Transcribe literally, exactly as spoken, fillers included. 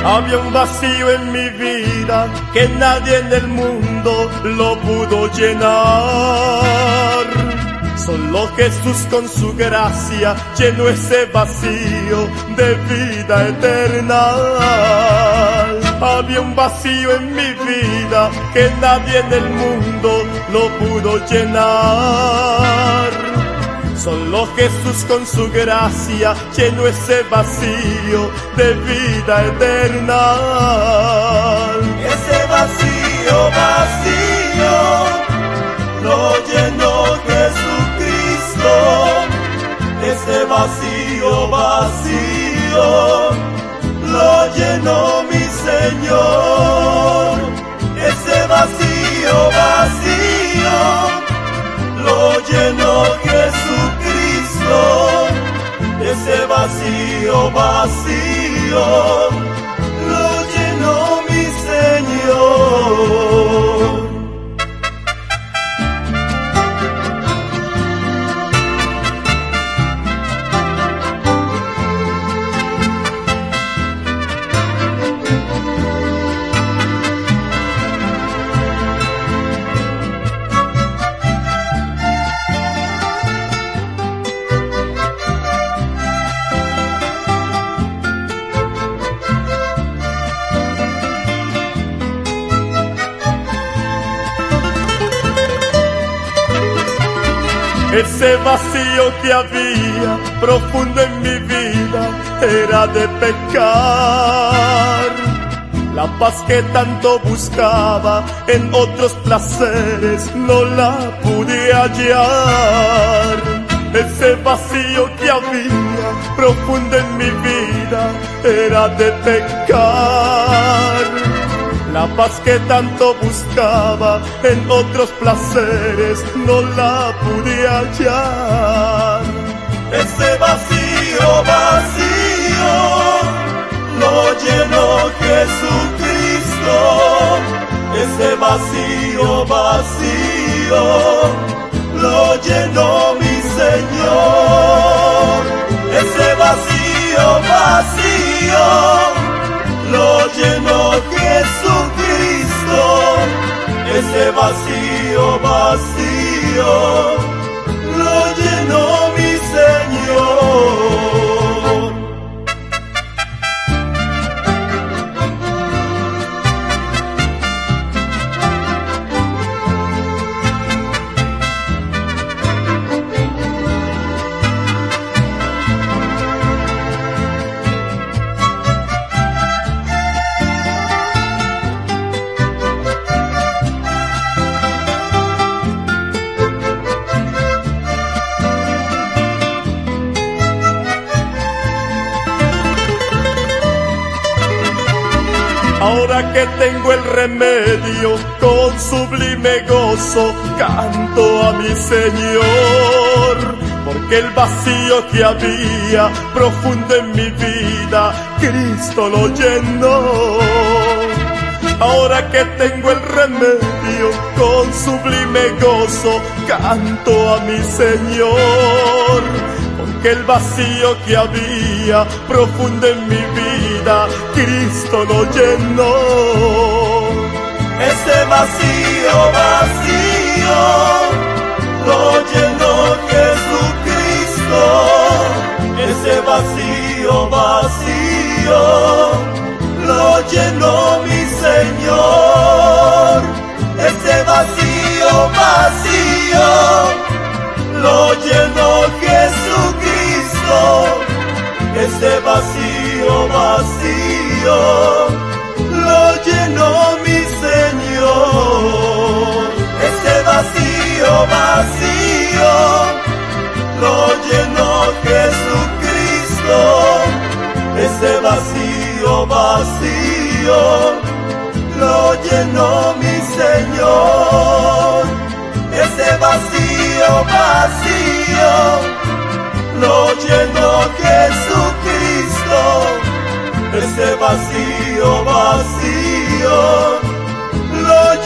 Había un vacío en mi vida que nadie en el mundo lo pudo llenar. Solo Jesús con su gracia llenó ese vacío de vida eterna. Había un vacío en mi vida que nadie en el mundo lo pudo llenar. Solo Jesús con su gracia llenó ese vacío de vida eterna. Ese vacío, vacío, lo llenó Jesucristo. Ese vacío, vacío, lo llenó mi Señor. Ese vacío, vacío, lo llenó Jesucristo. Ese vacío, vacío, lo llenó mi Señor. Ese vacío que había profundo en mi vida era de pecar. La paz que tanto buscaba en otros placeres no la pude hallar. Ese vacío que había profundo en mi vida era de pecar. La paz que tanto buscaba en otros placeres no la pude hallar. Ese vacío, vacío, lo llenó Jesucristo. Ese vacío, vacío, lo llenó mi Señor. Ese vacío, vacío, lo llenó Jesucristo. Ese vacío, vacío, lo llenó mi Señor. Ahora que tengo el remedio, con sublime gozo canto a mi Señor, porque el vacío que había profundo en mi vida, Cristo lo llenó. Ahora que tengo el remedio, con sublime gozo canto a mi Señor, porque el vacío que había profundo en mi vida, Cristo lo llenó. Ese vacío, vacío, lo llenó Jesucristo. Ese vacío, vacío, lo llenó mi Señor. Ese vacío, vacío, lo llenó Jesucristo. Ese vacío, vacío, lo llenó mi Señor. Ese vacío, vacío, lo llenó Jesucristo. Ese vacío, vacío, lo llenó mi Señor. Ese vacío, vacío, lo llenó Jesucristo. Ese vacío, vacío, lo